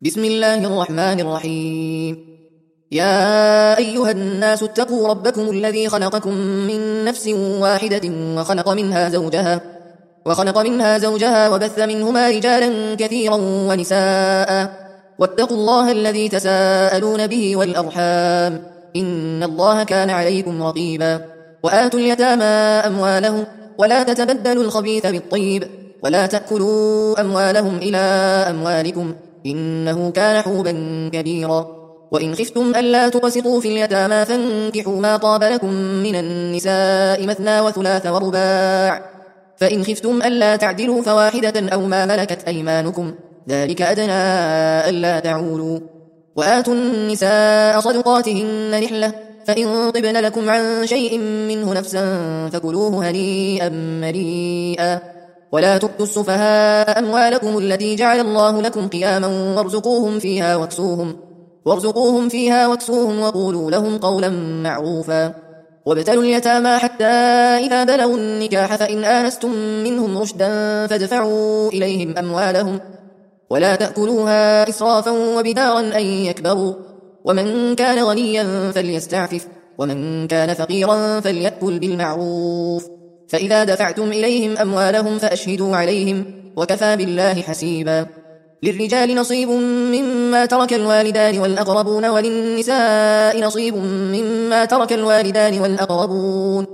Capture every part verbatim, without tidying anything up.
بسم الله الرحمن الرحيم. يا أيها الناس اتقوا ربكم الذي خلقكم من نفس واحدة وخلق منها زوجها وخلق منها زوجها وبث منهما رجالا كثيرا ونساء واتقوا الله الذي تساءلون به والأرحام إن الله كان عليكم رقيبا. وآتوا اليتامى أموالهم ولا تتبدلوا الخبيث بالطيب ولا تأكلوا أموالهم إلى أموالكم إنه كان حوبا كبيرا. وإن خفتم ألا تقسطوا في اليتامى فانكحوا ما طاب لكم من النساء مثنى وثلاث ورباع فإن خفتم ألا تعدلوا فواحدة أو ما ملكت أيمانكم ذلك أدنى ألا تعولوا. وآتوا النساء صدقاتهن نحلة فإن طبن لكم عن شيء منه نفسا فكلوه هنيئا مريئا. ولا تؤتوا السفهاء أموالكم التي جعل الله لكم قياما وارزقوهم فيها واكسوهم وارزقوهم فيها واكسوهم وقولوا لهم قولا معروفا. وابتلوا اليتامى حتى إذا بلغوا النكاح فإن آنستم منهم رشدا فادفعوا إليهم أموالهم ولا تأكلوها إسرافا وبدارا أن يكبروا. ومن كان غنيا فليستعفف ومن كان فقيرا فليأكل بالمعروف. فإذا دفعتم إليهم أموالهم فأشهدوا عليهم وكفى بالله حسيبا. للرجال نصيب مما ترك الوالدان والأقربون وللنساء نصيب مما ترك الوالدان والأقربون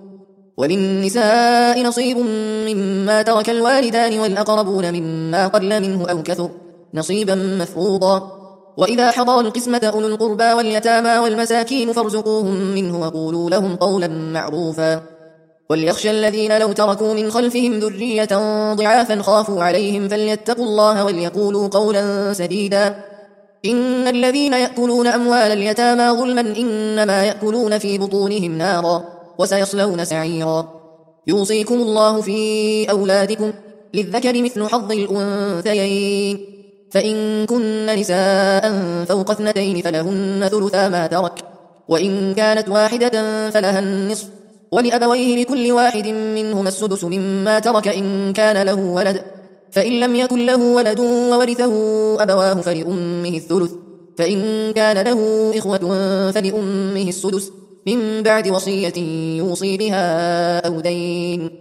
وللنساء نصيب مما ترك الوالدان والأقربون مما قل منه أو كثر نصيبا مفروضا. وإذا حضر القسمة أولو القربى واليتامى والمساكين فارزقوهم منه وقولوا لهم قولا معروفا. وليخشى الذين لو تركوا من خلفهم ذرية ضعافا خافوا عليهم فليتقوا الله وليقولوا قولا سديدا. إن الذين يأكلون أموال اليتامى ظلما إنما يأكلون في بطونهم نارا وسيصلون سعيرا. يوصيكم الله في أولادكم للذكر مثل حظ الأنثيين فإن كن نساء فوق اثنتين فلهن ثلثا ما ترك وإن كانت واحدة فلها النصف ولأبويه لكل واحد منهما السدس مما ترك إن كان له ولد فإن لم يكن له ولد وورثه أبواه فلأمه الثلث فإن كان له إخوة فلأمه السدس من بعد وصية يوصي بها أو دين.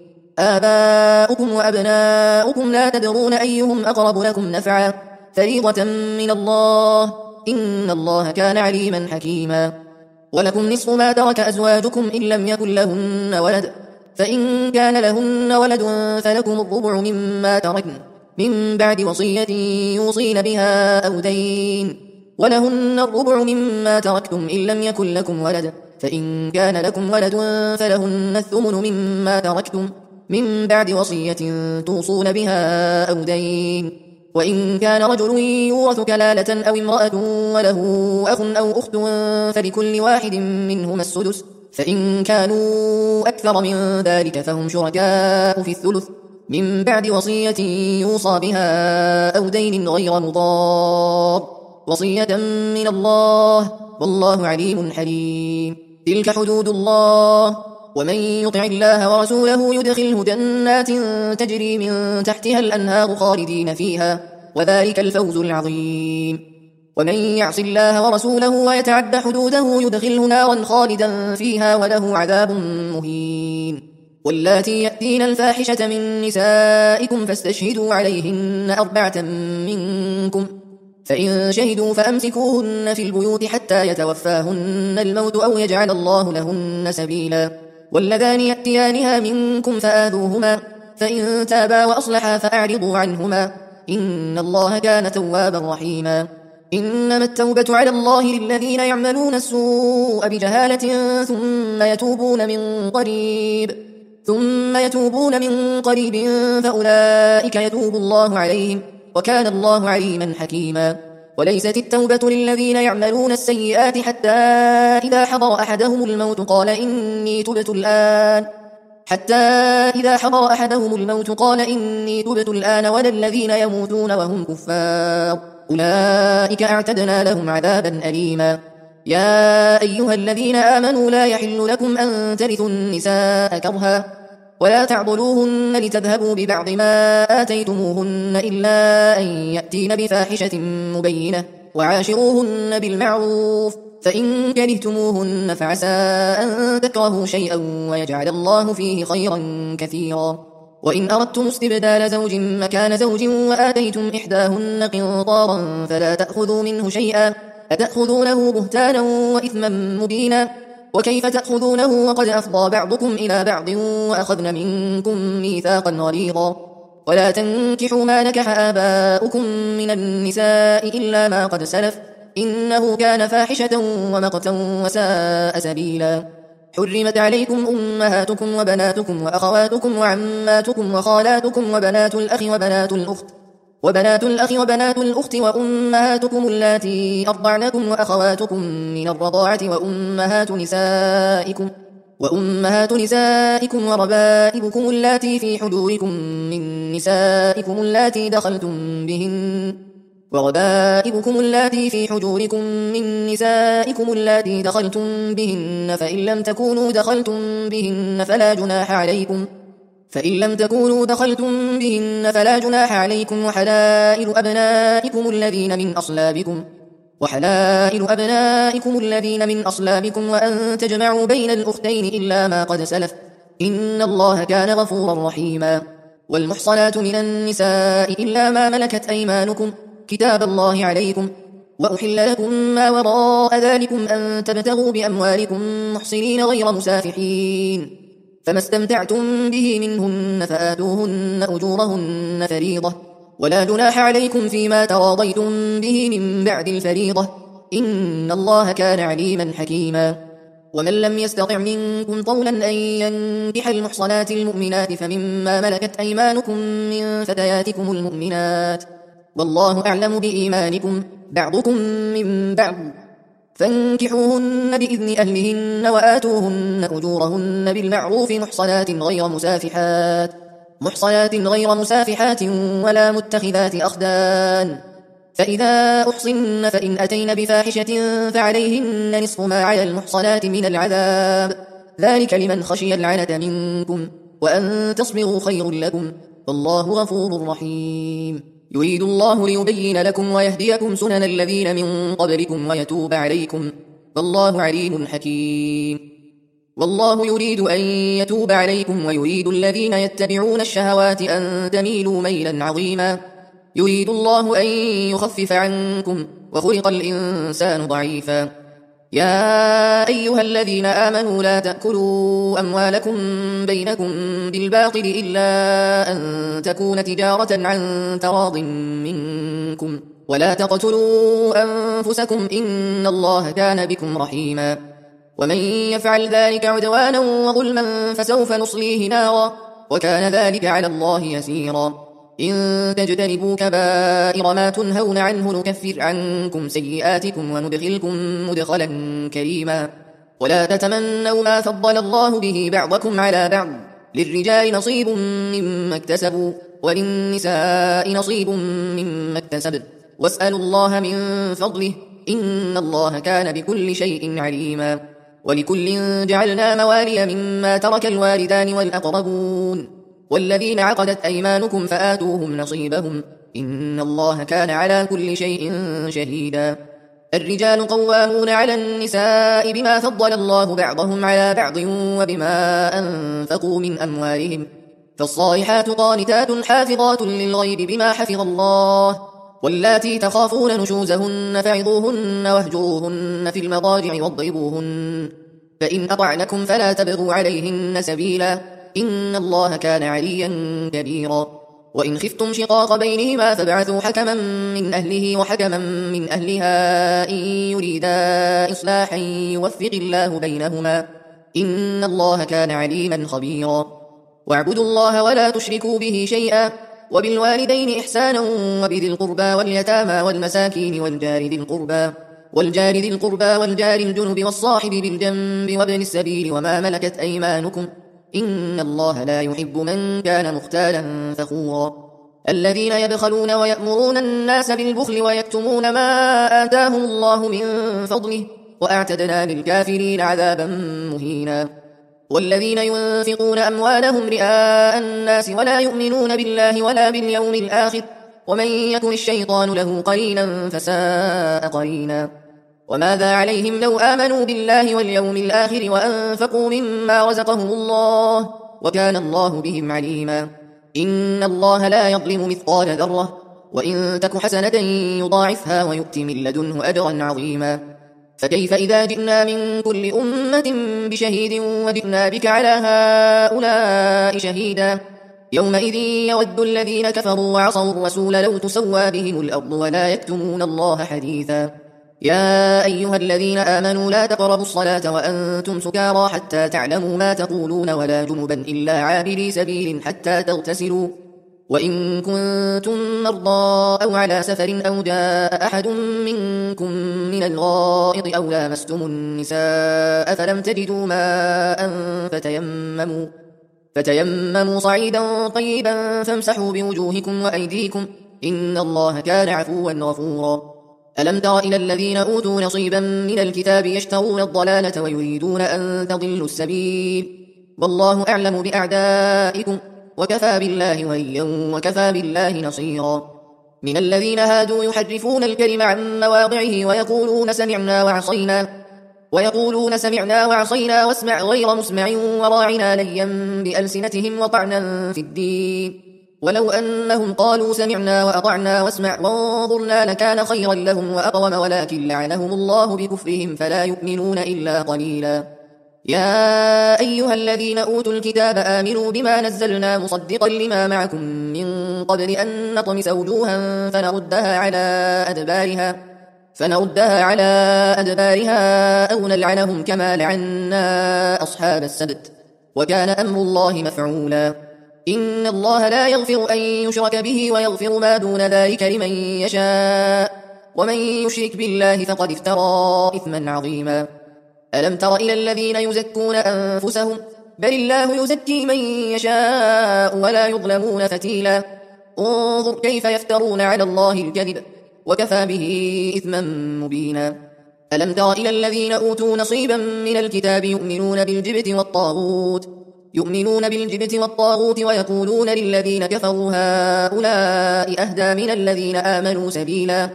آباؤكم وأبناؤكم لا تدرون أيهم أقرب لكم نفعا فريضة من الله إن الله كان عليما حكيما. ولكم نصف ما ترك أزواجكم إن لم يكن لهن ولد فإن كان لهن ولد فلكم الربع مما تركن من بعد وصية يوصين بها أو دين. ولهن الربع مما تركتم إن لم يكن لكم ولد فإن كان لكم ولد فلهن الثمن مما تركتم من بعد وصية توصون بها أو دين. وإن كان رجل يورث كلالة أو امرأة وله أخ أو أخت فلكل واحد منهما السدس فإن كانوا أكثر من ذلك فهم شركاء في الثلث من بعد وصية يوصى بها أو دين غير مضار وصية من الله والله عليم حليم. تلك حدود الله ومن يطع الله ورسوله يدخله جنات تجري من تحتها الأنهار خالدين فيها وذلك الفوز العظيم. ومن يعص الله ورسوله ويتعد حدوده يدخله نارا خالدا فيها وله عذاب مهين. واللاتي يأتين الفاحشة من نسائكم فاستشهدوا عليهن أربعة منكم فإن شهدوا فأمسكوهن في البيوت حتى يتوفاهن الموت أو يجعل الله لهن سبيلا. واللذان يأتيانها منكم فآذوهما فإن تابا وأصلحا فأعرضوا عنهما إن الله كان توابا رحيما. إنما التوبة على الله للذين يعملون السوء بجهالة ثم يتوبون من قريب ثم يتوبون من قريب فأولئك يتوب الله عليهم وكان الله عليما حكيما. وليست التوبة للذين يعملون السيئات حتى إذا حضر أحدهم الموت قال إني تبت الآن حتى إذا حضر أحدهم الموت قال إني تبت الآن ولا الذين يموتون وهم كفار أولئك أعتدنا لهم عذابا أليما. يا أيها الذين آمنوا لا يحل لكم أن ترثوا النساء كرها ولا تعضلوهن لتذهبوا ببعض ما آتيتموهن إلا أن يأتين بفاحشة مبينة وعاشروهن بالمعروف، فإن كرهتموهن فعسى أن تكرهوا شيئا ويجعل الله فيه خيرا كثيرا. وإن أردتم استبدال زوج مكان زوج وآتيتم إحداهن قنطارا فلا تأخذوا منه شيئا، أتأخذونه بهتانا وإثما مبينا؟ وكيف تأخذونه وقد أفضى بعضكم إلى بعض وأخذن منكم ميثاقا غليظا؟ ولا تنكحوا ما نكح آباؤكم من النساء إلا ما قد سلف، إنه كان فاحشة ومقتا وساء سبيلا. حرمت عليكم أمهاتكم وبناتكم وأخواتكم وعماتكم وخالاتكم وبنات الأخ وبنات الأخت وبنات الأخ وبنات الأخت وأمهاتكم اللاتي أرضعنكم وأخواتكم من الرضاعة وأمهات نسائكم وأمهات نسائكم وربائبكم اللاتي في حجوركم من نسائكم اللاتي دخلتم بهن وربائبكم اللاتي في حجوركم من نسائكم اللاتي دخلتم بهن فإن لم تكونوا دخلتم بهن فلا جناح عليكم فإن لم تكونوا دخلتم بهن فلا جناح عليكم وحلائل أبنائكم الذين من أصلابكم وحلائل أبنائكم الذين من أصلابكم وأن تجمعوا بين الأختين إلا ما قد سلف، إن الله كان غفورا رحيما. والمحصنات من النساء إلا ما ملكت أيمانكم كتاب الله عليكم، وأحل لكم ما وراء ذلكم أن تبتغوا بأموالكم محصنين غير مسافحين، فما استمتعتم به منهن فآتوهن أجورهن فريضة، ولا جناح عليكم فيما تراضيتم به من بعد الفريضة، إن الله كان عليما حكيما. ومن لم يستطع منكم طولا أن ينكح المحصنات المؤمنات فمما ملكت أيمانكم من فتياتكم المؤمنات، والله أعلم بإيمانكم بعضكم من بعض، فانكحوهن بإذن أهلهن وآتوهن أجورهن بالمعروف محصنات غير مسافحات محصنات غير مسافحات ولا متخذات أخدان، فإذا أحصن فإن أتين بفاحشة فعليهن نصف ما على المحصنات من العذاب، ذلك لمن خشي العنة منكم، وأن تصبروا خير لكم، والله غفور رحيم. يريد الله ليبين لكم ويهديكم سنن الذين من قبلكم ويتوب عليكم، والله عليم حكيم. والله يريد أن يتوب عليكم ويريد الذين يتبعون الشهوات أن تميلوا ميلا عظيما. يريد الله أن يخفف عنكم وخلق الإنسان ضعيفا. يا أيها الذين آمنوا لا تأكلوا أموالكم بينكم بالباطل إلا أن تكون تجارة عن تراض منكم، ولا تقتلوا أنفسكم إن الله كان بكم رحيما. ومن يفعل ذلك عدوانا وظلما فسوف نصليه نارا، وكان ذلك على الله يسيرا. إن تجتنبوا كبائر ما تنهون عنه نكفر عنكم سيئاتكم وندخلكم مدخلا كريما. ولا تتمنوا ما فضل الله به بعضكم على بعض، للرجال نصيب مما اكتسبوا وللنساء نصيب مما اكتسبن، واسألوا الله من فضله إن الله كان بكل شيء عليما. ولكل جعلنا موالي مما ترك الوالدان والأقربون والذين عقدت أيمانكم فآتوهم نصيبهم، إن الله كان على كل شيء شهيدا. الرجال قوامون على النساء بما فضل الله بعضهم على بعض وبما أنفقوا من أموالهم، فالصالحات قانتات حافظات للغيب بما حفظ الله. واللاتي تخافون نشوزهن فعظوهن واهجروهن في المضاجع واضربوهن، فإن أطعنكم فلا تبغوا عليهن سبيلا، إن الله كان عليا كبيرا. وإن خفتم شقاق بينهما فابعثوا حكما من أهله وحكما من أهلها إن يريدا إصلاحا يوفق الله بينهما، إن الله كان عليما خبيرا. واعبدوا الله ولا تشركوا به شيئا، وبالوالدين إحسانا وبذي القربى واليتامى والمساكين والجار ذي القربى والجار ذي القربى والجار الجنب والصاحب بالجنب وابن السبيل وما ملكت أيمانكم، إن الله لا يحب من كان مختالا فخورا. الذين يبخلون ويأمرون الناس بالبخل ويكتمون ما آتاهم الله من فضله، وأعتدنا للكافرين عذابا مهينا. والذين ينفقون أموالهم رئاء الناس ولا يؤمنون بالله ولا باليوم الآخر ومن يكن الشيطان له قرينا فساء قرينا. وماذا عليهم لو آمنوا بالله واليوم الآخر وأنفقوا مما رزقهم الله وكان الله بهم عليما. إن الله لا يظلم مثقال ذرة وإن تك حسنة يضاعفها ويؤت من لدنه أجرا عظيما. فكيف إذا جئنا من كل أمة بشهيد وجئنا بك على هؤلاء شهيدا. يومئذ يود الذين كفروا وعصوا الرسول لو تسوى بهم الأرض ولا يكتمون الله حديثا. يا أيها الذين آمنوا لا تقربوا الصلاة وأنتم سكارى حتى تعلموا ما تقولون ولا جنبا إلا عابري سبيل حتى تغتسلوا وإن كنتم مرضى أو على سفر أو جاء أحد منكم من الغائط أو لامستم النساء فلم تجدوا ماء فتيمموا, فتيمموا صعيدا طيبا فامسحوا بوجوهكم وأيديكم إن الله كان عفوا غفورا. ألم تر إلى الذين أوتوا نصيبا من الكتاب يشترون الضلالة ويريدون أن تضلوا السبيل والله أعلم بأعدائكم وكفى بالله وليا وكفى بالله نصيرا. من الذين هادوا يحرفون الكلم عن مواضعه ويقولون سمعنا وعصينا ويقولون سمعنا وعصينا واسمع غير مسمع وراعنا ليا بألسنتهم وطعنا في الدين ولو أنهم قالوا سمعنا وأطعنا واسمع وانظرنا لكان خيرا لهم وأقوم ولكن لعنهم الله بكفرهم فلا يؤمنون إلا قليلا. يا أيها الذين أوتوا الكتاب آمنوا بما نزلنا مصدقا لما معكم من قبل أن نطمس وجوها فنردها على أدبارها فنردها على أدبارها أو نلعنهم كما لعنا أصحاب السبت وكان أمر الله مفعولا. إن الله لا يغفر أن يشرك به ويغفر ما دون ذلك لمن يشاء ومن يشرك بالله فقد افترى إثما عظيما. ألم تر إلى الذين يزكون أنفسهم بل الله يزكي من يشاء ولا يظلمون فتيلا. انظر كيف يفترون على الله الكذب وكفى به إثما مبينا. ألم تر إلى الذين أوتوا نصيبا من الكتاب يؤمنون بالجبت والطاغوت يؤمنون بالجبت والطاغوت ويقولون للذين كفروا هؤلاء أهدى من الذين آمنوا سبيلا.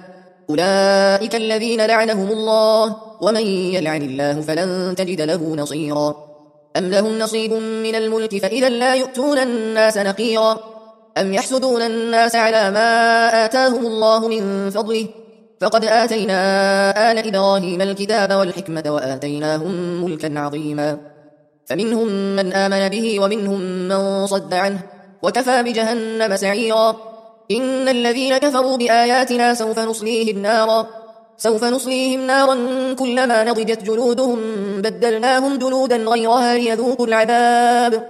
أولئك الذين لعنهم الله ومن يلعن الله فلن تجد له نصيرا. أم لهم نصيب من الملك فإذا لا يؤتون الناس نقيرا. أم يحسدون الناس على ما آتاهم الله من فضله فقد آتينا آل إبراهيم الكتاب والحكمة وآتيناهم ملكا عظيما. فمنهم من آمن به ومنهم من صد عنه وكفى بجهنم سعيرا. إن الذين كفروا بآياتنا سوف نصليهم نارا سوف نصليهم نارا كلما نضجت جلودهم بدلناهم جلودا غيرها ليذوقوا العذاب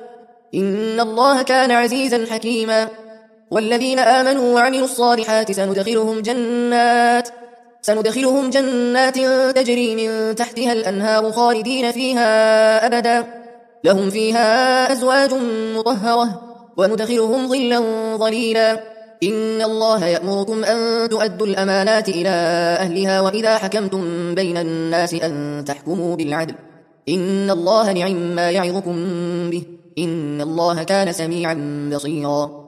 إن الله كان عزيزا حكيما. والذين آمنوا وعملوا الصالحات سندخلهم جنات سندخلهم جنات تجري من تحتها الأنهار خالدين فيها أبدا لهم فيها أزواج مطهرة وندخلهم ظلا ظليلا. إن الله يأمركم أن تؤدوا الأمانات إلى أهلها وإذا حكمتم بين الناس أن تحكموا بالعدل إن الله نعم ما يعظكم به إن الله كان سميعا بصيرا.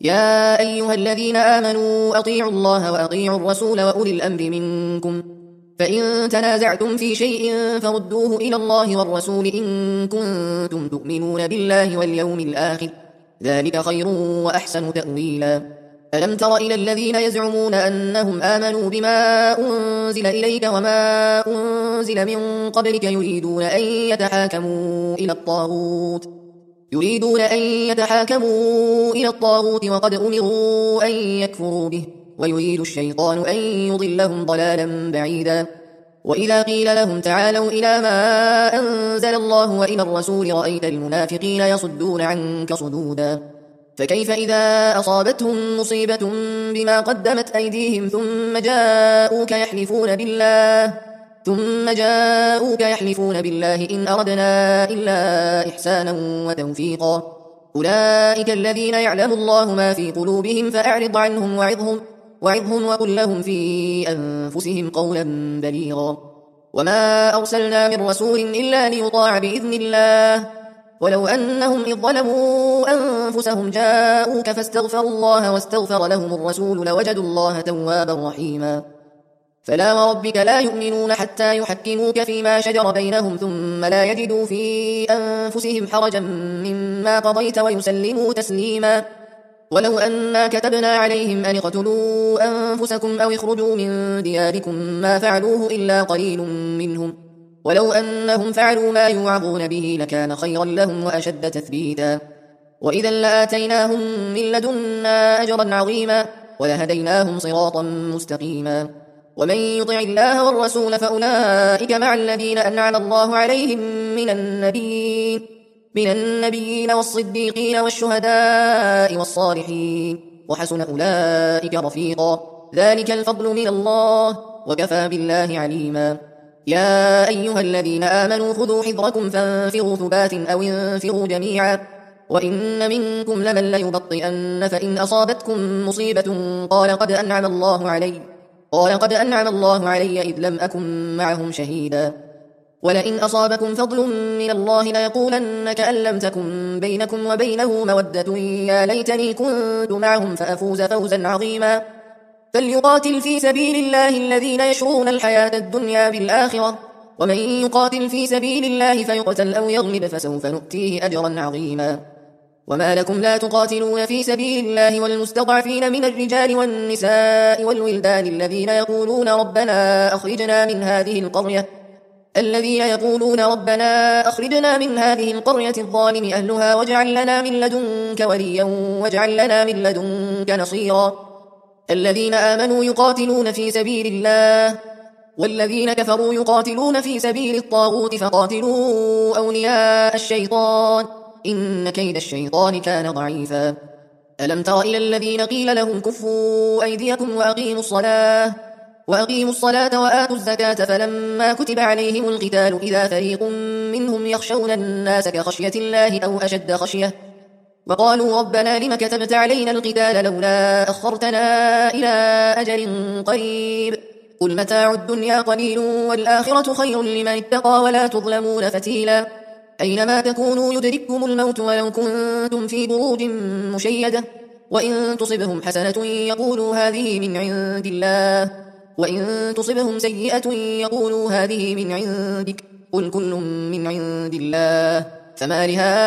يا أيها الذين آمنوا أطيعوا الله وأطيعوا الرسول وأولي الأمر منكم فإن تنازعتم في شيء فردوه إلى الله والرسول إن كنتم تؤمنون بالله واليوم الآخر ذلك خير وأحسن تأويلا. ألم تر إلى الذين يزعمون أنهم آمنوا بما أنزل إليك وما أنزل من قبلك يريدون أن يتحاكموا إلى الطاغوت يريدون أن يتحاكموا إلى الطاغوت وقد أمروا أن يكفروا به ويريد الشيطان أن يضلهم ضلالا بعيدا. وإذا قيل لهم تعالوا إلى ما أنزل الله وإلى الرسول رأيت المنافقين يصدون عنك صدودا. فكيف إذا أصابتهم مصيبة بما قدمت أيديهم ثم جاءوك يحلفون بالله ثم جاءوك يحلفون بالله إن أردنا إلا إحسانا وتوفيقا أولئك الذين يعلم الله ما في قلوبهم فأعرض عنهم وعظهم وعظهم وقل لهم في أنفسهم قولا بليغا. وما أرسلنا من رسول إلا ليطاع بإذن الله ولو أنهم إذ ظلموا أنفسهم جاءوك فاستغفروا الله واستغفر لهم الرسول لوجدوا الله توابا رحيما فلا وربك لا يؤمنون حتى يحكموك فيما شجر بينهم ثم لا يجدوا في أنفسهم حرجا مما قضيت ويسلموا تسليما ولو أنا كتبنا عليهم أن اقتلوا أنفسكم أو اخرجوا من دياركم ما فعلوه إلا قليل منهم ولو أنهم فعلوا ما يوعظون به لكان خيرا لهم وأشد تثبيتا وإذا لآتيناهم من لدنا أجرا عظيما ولهديناهم صراطا مستقيما ومن يطع الله والرسول فأولئك مع الذين أنعم الله عليهم من النبيين من النبيين والصديقين والشهداء والصالحين وحسن أولئك رفيقا ذلك الفضل من الله وكفى بالله عليما يا أيها الذين آمنوا خذوا حذركم فانفروا ثبات أو انفروا جميعا وإن منكم لمن ليبطئن فإن أصابتكم مصيبة قال قد أنعم الله علي قال قد أنعم الله علي إذ لم أكن معهم شهيدا ولئن أصابكم فضل من الله ليقولن كأن لم تكن بينكم وبينه مودة يا ليتني كنت معهم فأفوز فوزا عظيما فليقاتل في سبيل الله الذين يشرون الحياة الدنيا بالآخرة ومن يقاتل في سبيل الله فيقتل أو يغلب فسوف نؤتيه أجرا عظيما وما لكم لا تقاتلون في سبيل الله والمستضعفين من الرجال والنساء والولدان الذين يقولون ربنا أخرجنا من هذه القرية الذين يقولون ربنا أخرجنا من هذه القرية الظالم أهلها واجعل لنا من لدنك وليا واجعل لنا من لدنك نصيرا الذين آمنوا يقاتلون في سبيل الله والذين كفروا يقاتلون في سبيل الطاغوت فقاتلوا أولياء الشيطان إن كيد الشيطان كان ضعيفا ألم تر إلى الذين قيل لهم كفوا أيديكم وأقيموا الصلاة وأقيموا الصلاة وآتوا الزكاة فلما كتب عليهم القتال إذا فريق منهم يخشون الناس كخشية الله أو أشد خشية وقالوا ربنا لم كتبت علينا القتال لولا أخرتنا إلى أجل قريب قل متاع الدنيا قليل والآخرة خير لمن اتقى ولا تظلمون فتيلا أينما تكونوا يدرككم الموت ولو كنتم في بروج مشيدة وإن تصبهم حسنة يقولوا هذه من عند الله وإن تصبهم سيئة يقولوا هذه من عندك قل كل من عند الله فما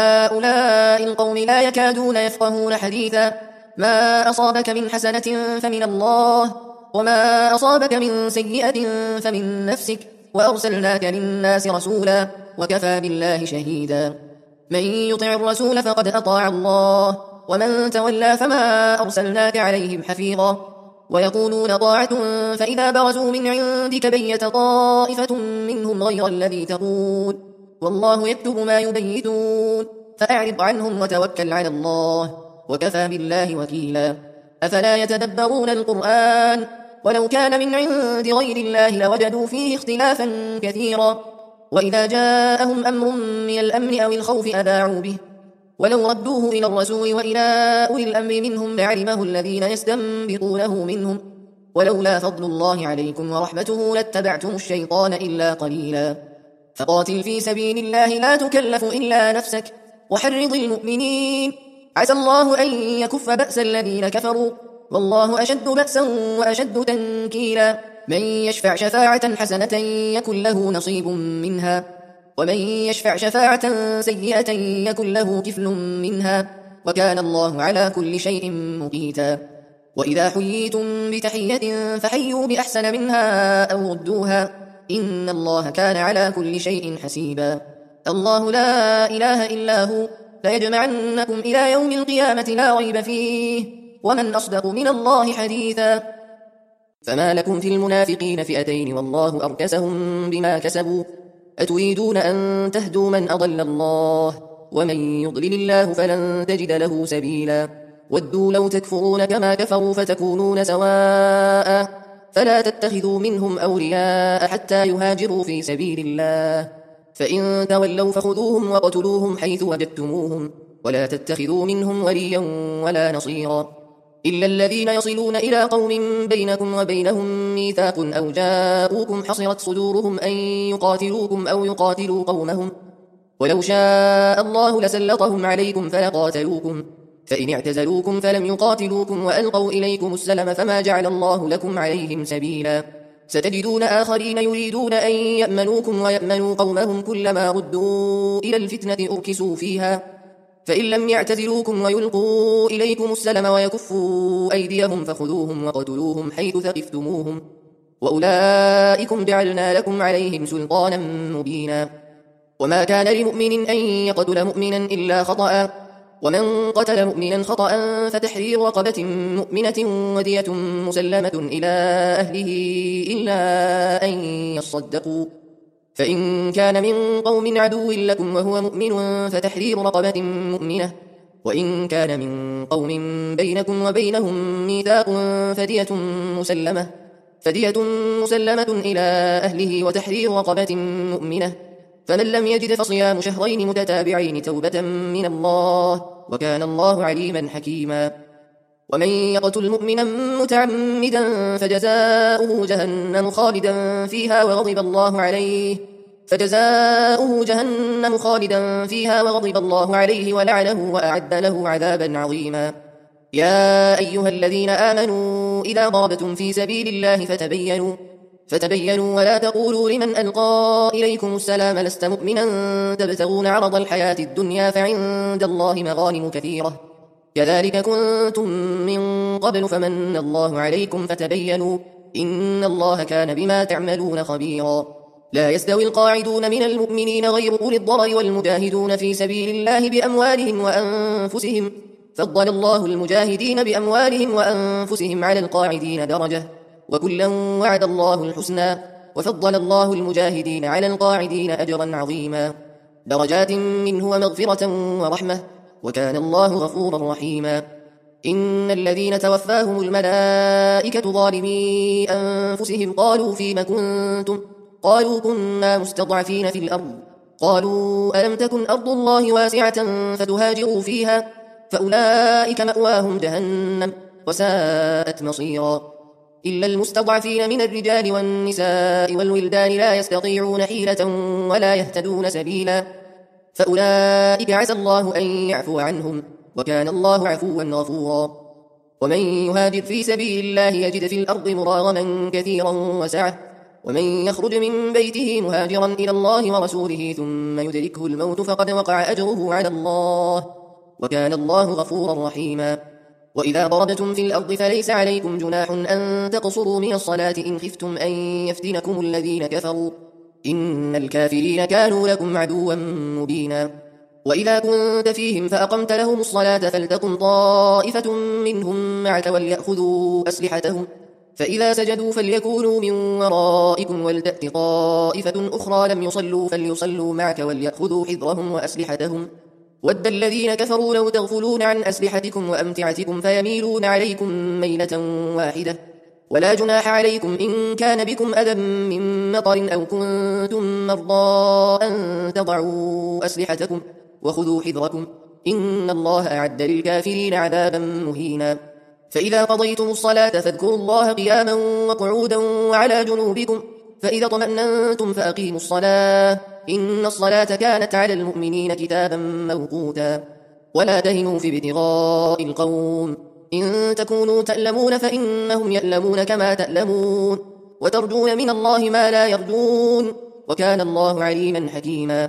لهؤلاء القوم لا يكادون يفقهون حديثا ما أصابك من حسنة فمن الله وما أصابك من سيئة فمن نفسك وأرسلناك للناس رسولا وكفى بالله شهيدا من يطع الرسول فقد أطاع الله ومن تولى فما أرسلناك عليهم حفيظا ويقولون طاعة فإذا برزوا من عندك بيت طائفة منهم غير الذي تقول والله يكتب ما يبيتون فأعرض عنهم وتوكل على الله وكفى بالله وكيلا أفلا يتدبرون القرآن ولو كان من عند غير الله لوجدوا فيه اختلافا كثيرا وإذا جاءهم أمر من الأمن أو الخوف أذاعوا به ولو ردوه إلى الرسول وإلى أولي الأمر منهم لعلمه الذين يستنبطونه منهم ولولا فضل الله عليكم ورحمته لاتبعتم الشيطان إلا قليلا فقاتل في سبيل الله لا تكلف إلا نفسك وحرض المؤمنين عسى الله أن يكف بأس الذين كفروا والله أشد بأسا وأشد تنكيلا من يشفع شفاعة حسنة يكن له نصيب منها ومن يشفع شفاعة سيئة يكن له كفل منها وكان الله على كل شيء مقيتا وإذا حييتم بتحية فحيوا بأحسن منها أو ردوها إن الله كان على كل شيء حسيبا الله لا إله إلا هو ليجمعنكم إلى يوم القيامة لا ريب فيه ومن أصدق من الله حديثا فما لكم في المنافقين فئتين والله أركسهم بما كسبوا أتريدون أن تهدوا من أضل الله ومن يضلل الله فلن تجد له سبيلا ودوا لو تكفرون كما كفروا فتكونون سواء فلا تتخذوا منهم أولياء حتى يهاجروا في سبيل الله فإن تولوا فخذوهم وقتلوهم حيث وجدتموهم ولا تتخذوا منهم وليا ولا نصيرا إلا الذين يصلون إلى قوم بينكم وبينهم ميثاق أو جاءوكم حصرت صدورهم أن يقاتلوكم أو يقاتلوا قومهم ولو شاء الله لسلطهم عليكم فلقاتلوكم فإن اعتزلوكم فلم يقاتلوكم وألقوا إليكم السلم فما جعل الله لكم عليهم سبيلا ستجدون آخرين يريدون أن يأمنوكم ويأمنوا قومهم كلما ردوا إلى الفتنة أركسوا فيها فإن لم يعتزلوكم ويلقوا إليكم السلم ويكفوا أيديهم فخذوهم وقتلوهم حيث ثقفتموهم وأولئكم جعلنا لكم عليهم سلطانا مبينا وما كان لمؤمن أن يقتل مؤمنا إلا خطأ ومن قتل مؤمنا خطأ فتحرير رقبة مؤمنة ودية مسلمة إلى أهله إلا أن يصدقوا فإن كان من قوم عدو لكم وهو مؤمن فتحرير رقبة مؤمنة وإن كان من قوم بينكم وبينهم ميثاق فدية مسلمة فدية مسلمة إلى أهله وتحرير رقبة مؤمنة فمن لم يجد فصيام شهرين متتابعين توبة من الله وكان الله عليما حكيما ومن يقتل مؤمنا متعمدا فجزاؤه جهنم خالدا فيها وغضب الله عليه فجزاؤه جهنم خالدا فيها وغضب الله عليه ولعنه وأعد له عذابا عظيما يا أيها الذين آمنوا إذا ضربتم في سبيل الله فتبينوا فتبينوا ولا تقولوا لمن ألقى إليكم السلام لست مؤمنا تبتغون عرض الحياة الدنيا فعند الله مغانم كثيرة كذلك كنتم من قبل فمن الله عليكم فتبينوا إن الله كان بما تعملون خبيرا لا يستوي القاعدون من المؤمنين غير أولي الضرر والمجاهدون في سبيل الله بأموالهم وأنفسهم فضل الله المجاهدين بأموالهم وأنفسهم على القاعدين درجة وكلا وعد الله الحسنى وفضل الله المجاهدين على القاعدين أجرا عظيما درجات منه ومغفرة ورحمة وكان الله غفورا رحيما إن الذين توفاهم الملائكة ظالمي أنفسهم قالوا فيم كنتم قالوا كنا مستضعفين في الأرض قالوا ألم تكن أرض الله واسعة فتهاجروا فيها فأولئك مأواهم جهنم وساءت مصيرا إلا المستضعفين من الرجال والنساء والولدان لا يستطيعون حيلة ولا يهتدون سبيلا فأولئك عسى الله أن يعفو عنهم وكان الله عفوا غفورا ومن يهاجر في سبيل الله يجد في الأرض مراغما كثيرا وسعة ومن يخرج من بيته مهاجرا إلى الله ورسوله ثم يدركه الموت فقد وقع أجره على الله وكان الله غفورا رحيما وإذا ضربتم في الأرض فليس عليكم جناح أن تقصروا من الصلاة إن خفتم أن يفتنكم الذين كفروا إن الكافرين كانوا لكم عدوا مبينا وإذا كنت فيهم فأقمت لهم الصلاة فلتقم طائفة منهم معك وليأخذوا أسلحتهم فإذا سجدوا فليكونوا من ورائكم ولتأت طائفة أخرى لم يصلوا فليصلوا معك وليأخذوا حذرهم وأسلحتهم ود الذين كفروا لو تغفلون عن أسلحتكم وأمتعتكم فيميلون عليكم ميلة واحدة ولا جناح عليكم إن كان بكم أذى من مطر أو كنتم مرضى أن تضعوا أسلحتكم وخذوا حذركم إن الله أعد للكافرين عذابا مهينا فإذا قضيتم الصلاة فاذكروا الله قياما وقعودا وعلى جنوبكم فإذا طمأننتم فأقيموا الصلاة إن الصلاة كانت على المؤمنين كتابا موقوتا ولا تهنوا في ابتغاء القوم إن تكونوا تألمون فإنهم يألمون كما تألمون وترجون من الله ما لا يرجون وكان الله عليما حكيما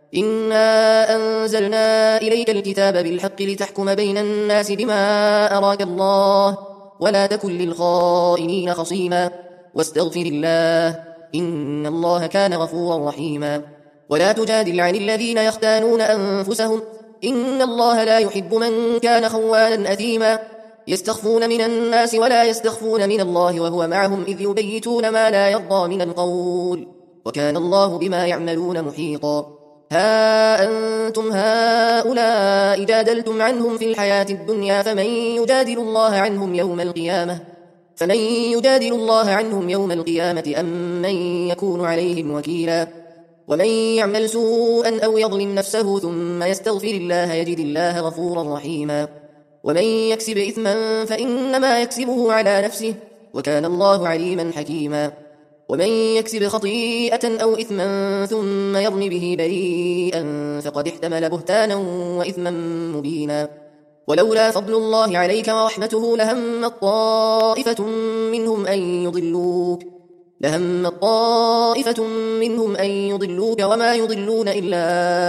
إنا أنزلنا إليك الكتاب بالحق لتحكم بين الناس بما أراك الله ولا تكن للخائنين خصيما واستغفر الله إن الله كان غفورا رحيما ولا تجادل عن الذين يختانون أنفسهم إن الله لا يحب من كان خوانا أثيما يستخفون من الناس ولا يستخفون من الله وهو معهم إذ يبيتون ما لا يرضى من القول وكان الله بما يعملون محيطا ها أنتم هؤلاء جادلتم عنهم في الحياة الدنيا فمن يجادل الله عنهم يوم القيامة فمن يجادل الله عنهم يوم القيامة أم من يكون عليهم وكيلا ومن يعمل سوءا أو يظلم نفسه ثم يستغفر الله يجد الله غفورا رحيما ومن يكسب إثما فإنما يكسبه على نفسه وكان الله عليما حكيما ومن يكسب خطيئة أو إثما ثم يرم به بريئا فقد احتمل بهتانا وإثما مبينا. ولولا فضل الله عليك ورحمته لهم طائفة منهم أن يضلوك لهم طائفة منهم أن يضلوك وما يضلون إلا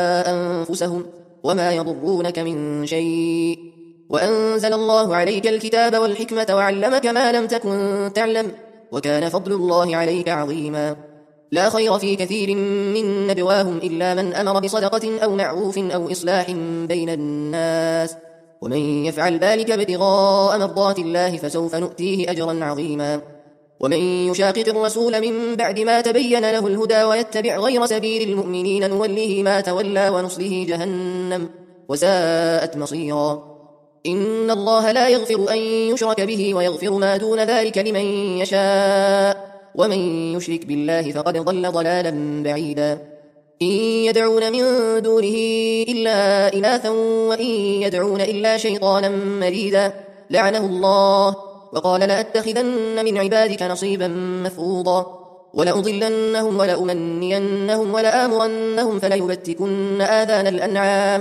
أنفسهم وما يضرونك من شيء. وأنزل الله عليك الكتاب والحكمة وعلمك ما لم تكن تعلم وكان فضل الله عليك عظيما. لا خير في كثير من نجواهم إلا من أمر بصدقة أو معروف أو إصلاح بين الناس ومن يفعل ذلك ابتغاء مرضات الله فسوف نؤتيه أجرا عظيما. ومن يشاقق الرسول من بعد ما تبين له الهدى ويتبع غير سبيل المؤمنين نوله ما تولى ونصله جهنم وساءت مصيرا. إن الله لا يغفر أن يشرك به ويغفر ما دون ذلك لمن يشاء ومن يشرك بالله فقد ضل ضلالا بعيدا. إن يدعون من دونه إلا إناثا وإن يدعون إلا شيطانا مريدا لعنه الله وقال لأتخذن من عبادك نصيبا مفروضا ولأضلنهم ولأمنينهم ولآمرنهم فليبتكن آذان الأنعام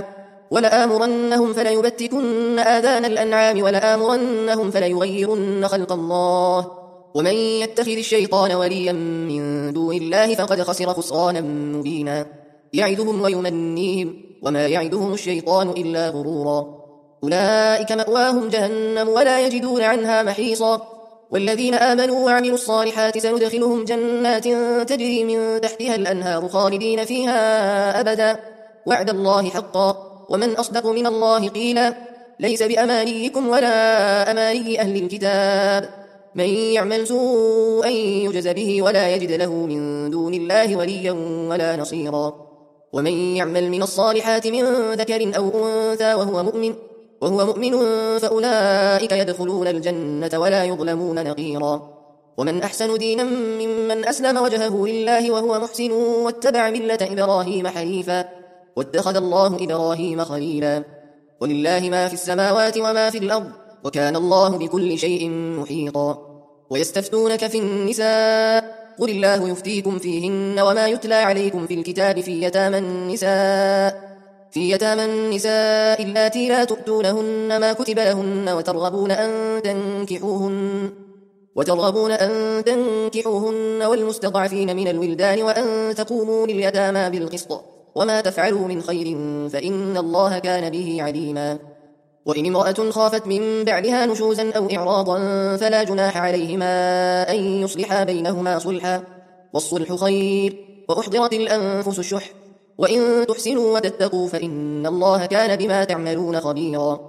ولآمرنهم فليبتكن آذان الأنعام ولآمرنهم فليغيرن خلق الله ومن يتخذ الشيطان وليا من دون الله فقد خسر خسرانا مبينا. يعدهم ويمنيهم وما يعدهم الشيطان إلا غرورا. أولئك مأواهم جهنم ولا يجدون عنها محيصا. والذين آمنوا وعملوا الصالحات سندخلهم جنات تجري من تحتها الأنهار خالدين فيها أبدا وعد الله حقا ومن أصدق من الله قيلا. ليس بأمانيكم ولا أماني أهل الكتاب من يعمل سوءا يجز به ولا يجد له من دون الله وليا ولا نصيرا. ومن يعمل من الصالحات من ذكر أو أنثى وهو مؤمن وهو مؤمن فأولئك يدخلون الجنة ولا يظلمون نقيرا. ومن أحسن دينا ممن أسلم وجهه لله وهو محسن واتبع ملة إبراهيم حنيفا واتخذ الله إبراهيم خليلا. ولله ما في السماوات وما في الأرض وكان الله بكل شيء محيطا. ويستفتونك في النساء قل الله يفتيكم فيهن وما يتلى عليكم في الكتاب في يتامى النساء في يتامى النساء اللاتي لا تؤتونهن ما كتب لهن وترغبون أن تنكحوهن وترغبون أن تنكحوهن والمستضعفين من الولدان وأن تقوموا لليتامى بالقسط وما تفعلوا من خير فإن الله كان به عليما. وإن امرأة خافت من بعدها نشوزا أو إعراضا فلا جناح عليهما أن يصلحا بينهما صلحا والصلح خير وأحضرت الأنفس الشح وإن تحسنوا وتتقوا فإن الله كان بما تعملون خبيرا.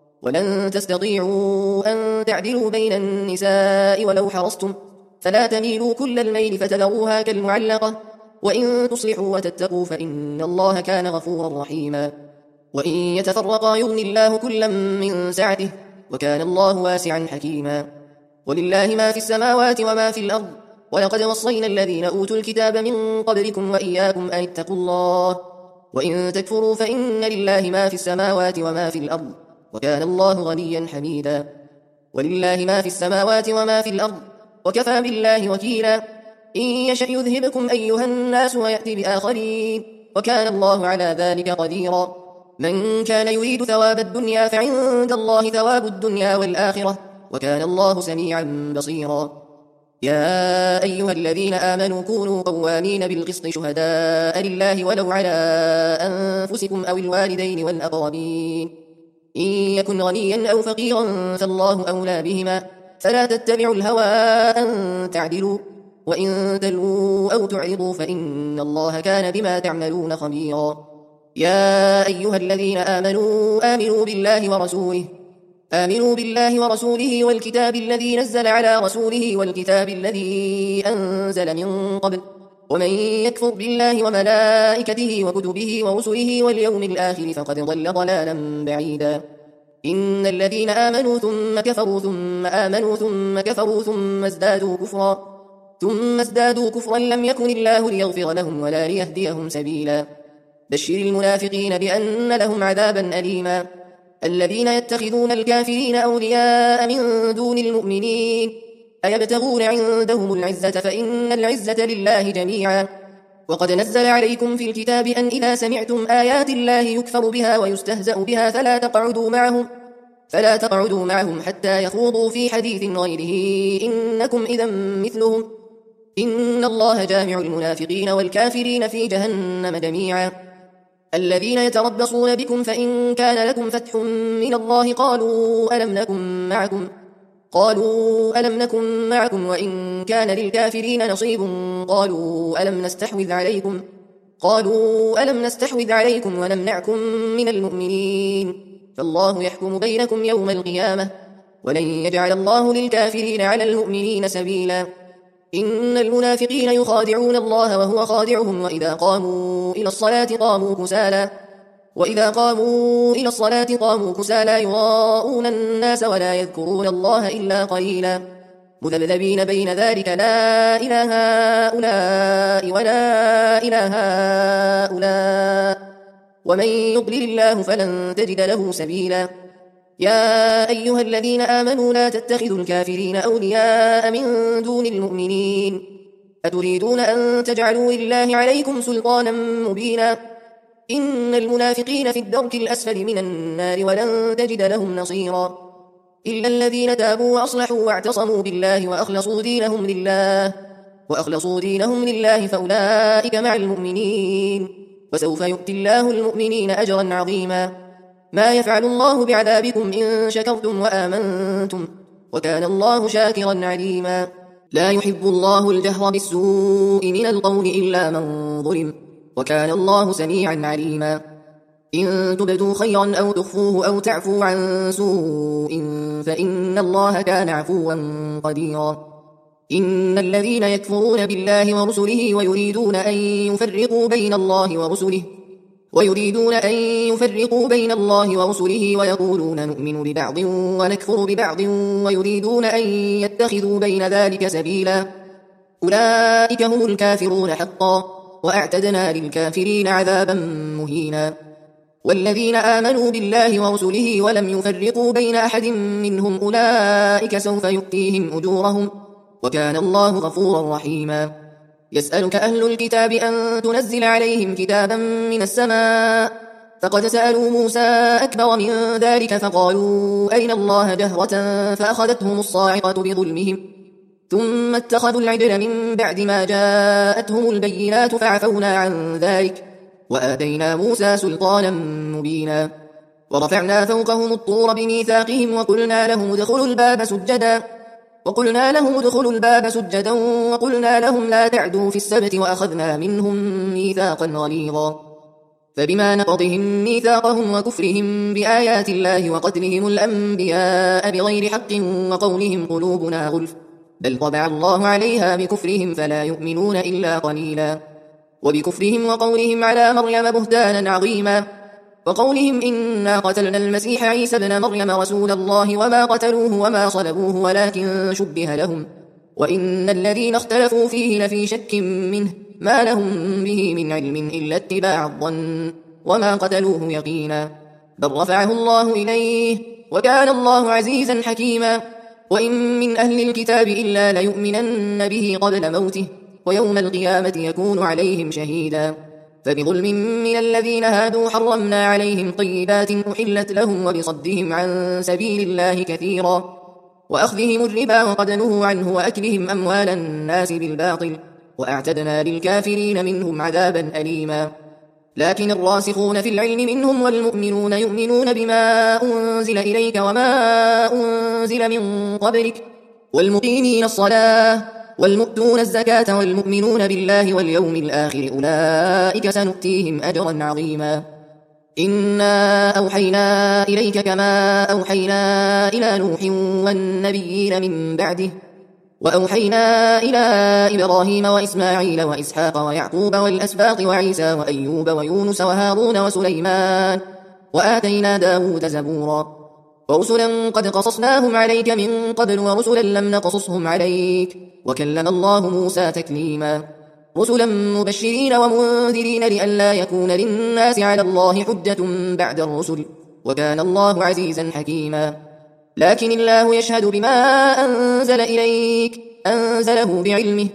ولن تستطيعوا أن تعدلوا بين النساء ولو حرصتم فلا تميلوا كل الميل فتذروها كالمعلقة وإن تصلحوا وتتقوا فإن الله كان غفورا رحيما. وإن يتفرقا يغني الله كلا من سعته وكان الله واسعا حكيما. ولله ما في السماوات وما في الأرض ولقد وصينا الذين أوتوا الكتاب من قبلكم وإياكم أن اتقوا الله وإن تكفروا فإن لله ما في السماوات وما في الأرض وكان الله غنيا حميدا. ولله ما في السماوات وما في الأرض وكفى بالله وكيلا. إن يشأ يذهبكم أيها الناس ويأتي بآخرين وكان الله على ذلك قديرا. من كان يريد ثواب الدنيا فعند الله ثواب الدنيا والآخرة وكان الله سميعا بصيرا. يا أيها الذين آمنوا كونوا قوامين بالقسط شهداء لله ولو على أنفسكم أو الوالدين والأقربين إن يكن غنيا أو فقيرا فالله أولى بهما فلا تتبعوا الهوى أن تعدلوا وإن تلووا أو تعرضوا فإن الله كان بما تعملون خبيرا. يا أيها الذين آمنوا آمنوا بالله ورسوله آمنوا بالله ورسوله والكتاب الذي نزل على رسوله والكتاب الذي أنزل من قبل ومن يكفر بالله وملائكته وكتبه ورسله واليوم الآخر فقد ضل ضلالا بعيدا. إن الذين آمنوا ثم كفروا ثم آمنوا ثم كفروا ثم ازدادوا كفرا ثم ازدادوا كفرا لم يكن الله ليغفر لهم ولا ليهديهم سبيلا. بشر المنافقين بأن لهم عذابا أليما. الذين يتخذون الكافرين أولياء من دون المؤمنين أيبتغون عندهم العزة فإن العزة لله جميعا. وقد نزل عليكم في الكتاب أن إذا سمعتم آيات الله يكفر بها ويستهزأ بها فلا تقعدوا معهم فلا تقعدوا معهم حتى يخوضوا في حديث غيره إنكم إذا مثلهم إن الله جامع المنافقين والكافرين في جهنم جميعا. الذين يتربصون بكم فإن كان لكم فتح من الله قالوا ألم نكن معكم قالوا ألم نكن معكم وإن كان للكافرين نصيب قالوا ألم نستحوذ عليكم قالوا ألم نستحوذ عليكم ونمنعكم من المؤمنين فالله يحكم بينكم يوم القيامة ولن يجعل الله للكافرين على المؤمنين سبيلا. إن المنافقين يخادعون الله وهو خادعهم وإذا قاموا إلى الصلاة قاموا كسالى وإذا قاموا إلى الصلاة قاموا كسالى يراءون الناس ولا يذكرون الله إلا قليلا مذبذبين بين ذلك لا إلى هؤلاء ولا إلى هؤلاء ومن يضلل الله فلن تجد له سبيلا. يا أيها الذين آمنوا لا تتخذوا الكافرين أولياء من دون المؤمنين أتريدون أن تجعلوا لله عليكم سلطانا مبينا إن المنافقين في الدرك الأسفل من النار ولن تجد لهم نصيرا إلا الذين تابوا وأصلحوا واعتصموا بالله وأخلصوا دينهم لله وأخلصوا دينهم لله فأولئك مع المؤمنين وسوف يؤتي الله المؤمنين أجرا عظيما. ما يفعل الله بعذابكم إن شكرتم وآمنتم وكان الله شاكرا عليما. لا يحب الله الجهر بالسوء من القول إلا من ظلم وكان الله سميعا عليما. إن تبدوا خيرا أو تخفوه أو تعفوا عن سوء فإن الله كان عفوا قديرا. إن الذين يكفرون بالله ورسله ويريدون أن يفرقوا بين الله ورسله ويريدون أن يفرقوا بين الله ورسله ويقولون نؤمن ببعض ونكفر ببعض ويريدون أن يتخذوا بين ذلك سبيلا أولئك هم الكافرون حقا وأعتدنا للكافرين عذابا مهينا. والذين آمنوا بالله ورسله ولم يفرقوا بين أحد منهم أولئك سوف يؤتيهم أجورهم وكان الله غفورا رحيما. يسألك أهل الكتاب أن تنزل عليهم كتابا من السماء فقد سألوا موسى أكبر من ذلك فقالوا أين الله جهرة فأخذتهم الصاعقة بظلمهم ثم اتخذوا العجل من بعد ما جاءتهم البينات فعفونا عن ذلك وآتينا موسى سلطانا مبينا. ورفعنا فوقهم الطور بميثاقهم وقلنا لهم ادخلوا الباب سجدا وقلنا لهم ادخلوا الباب سجدا وقلنا لهم لا تعدوا في السبت وأخذنا منهم ميثاقا غليظا. فبما نقضهم ميثاقهم وكفرهم بآيات الله وقتلهم الأنبياء بغير حق وقولهم قلوبنا غلف بل طبع الله عليها بكفرهم فلا يؤمنون إلا قليلا. وبكفرهم وقولهم على مريم بهتانا عظيما وقولهم إنا قتلنا المسيح عيسى ابن مريم رسول الله وما قتلوه وما صلبوه ولكن شبه لهم وإن الذين اختلفوا فيه لفي شك منه ما لهم به من علم إلا اتباع الظن وما قتلوه يقينا بل رفعه الله إليه وكان الله عزيزا حكيما. وإن من أهل الكتاب إلا ليؤمنن به قبل موته ويوم القيامة يكون عليهم شهيدا. فبظلم من الذين هادوا حرمنا عليهم طيبات أحلت لهم وبصدهم عن سبيل الله كثيرا وأخذهم الربا وقد نهوا عنه وأكلهم أموال الناس بالباطل وأعتدنا للكافرين منهم عذابا أليما. لكن الراسخون في العلم منهم والمؤمنون يؤمنون بما أنزل إليك وما أنزل من قبلك والمقيمين الصلاة والمؤتون الزكاة والمؤمنون بالله واليوم الآخر أولئك سنؤتيهم أجرا عظيما. إنا أوحينا إليك كما أوحينا إلى نوح والنبيين من بعده وأوحينا إلى إبراهيم وإسماعيل وإسحاق ويعقوب والأسباط وعيسى وأيوب ويونس وهارون وسليمان وآتينا داود زبورا. ورسلا قد قصصناهم عليك من قبل ورسلا لم نقصصهم عليك وكلم الله موسى تكليما. رسلا مبشرين ومنذرين لئلا يكون للناس على الله حجة بعد الرسل وكان الله عزيزا حكيما. لكن الله يشهد بما أنزل إليك أنزله بعلمه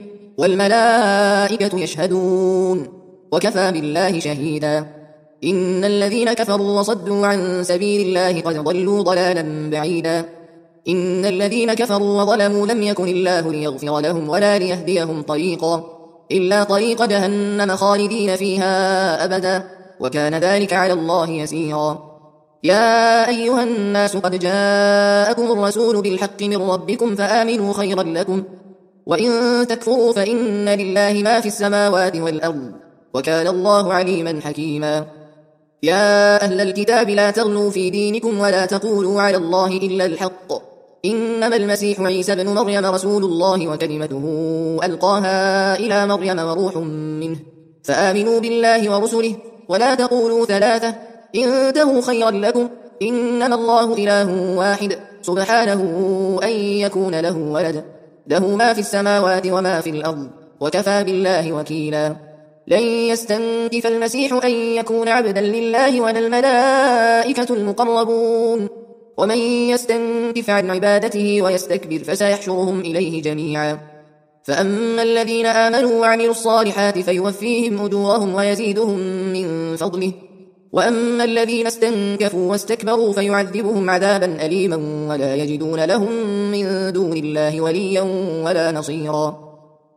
والملائكة يشهدون وكفى بالله شهيدا إن الذين كفروا وصدوا عن سبيل الله قد ضلوا ضلالا بعيدا إن الذين كفروا وظلموا لم يكن الله ليغفر لهم ولا ليهديهم طريقا إلا طريق جهنم خالدين فيها أبدا وكان ذلك على الله يسيرا يا أيها الناس قد جاءكم الرسول بالحق من ربكم فآمنوا خيرا لكم وإن تكفروا فإن لله ما في السماوات والأرض وكان الله عليما حكيما يا أهل الكتاب لا تغلوا في دينكم ولا تقولوا على الله إلا الحق إنما المسيح عيسى بن مريم رسول الله وكلمته ألقاها إلى مريم وروح منه فآمنوا بالله ورسله ولا تقولوا ثلاثة انتهوا خيرا لكم إنما الله إله واحد سبحانه أن يكون له ولد له ما في السماوات وما في الأرض وكفى بالله وكيلا لن يستنكف المسيح أن يكون عبدا لله ولا الملائكة المقربون ومن يستنكف عن عبادته ويستكبر فسيحشرهم إليه جميعا فأما الذين آمنوا وعملوا الصالحات فيوفيهم أجورهم ويزيدهم من فضله وأما الذين استنكفوا واستكبروا فيعذبهم عذابا أليما ولا يجدون لهم من دون الله وليا ولا نصيرا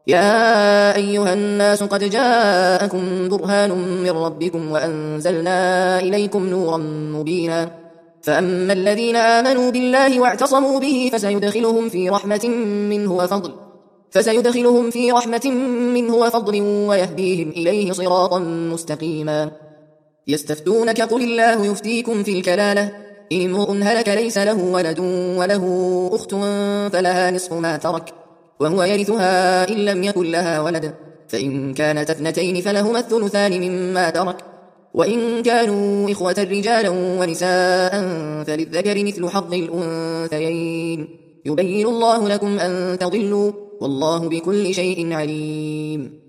يا أيها الناس قد جاءكم برهان من ربكم وأنزلنا إليكم نورا مبينا فأما الذين آمنوا بالله واعتصموا به فسيدخلهم في رحمة منه وفضل فسيدخلهم في رحمة منه وفضل ويهديهم إليه صراطا مستقيما يستفتونك قل الله يفتيكم في الكلالة إن امرؤ هلك ليس له ولد وله أخت فلها نصف ما ترك وهو يرثها إن لم يكن لها ولد فإن كانت اثنتين فلهما الثلثان مما ترك وإن كانوا إخوة رجالا ونساء فللذكر مثل حظ الأنثيين يبين الله لكم أن تضلوا والله بكل شيء عليم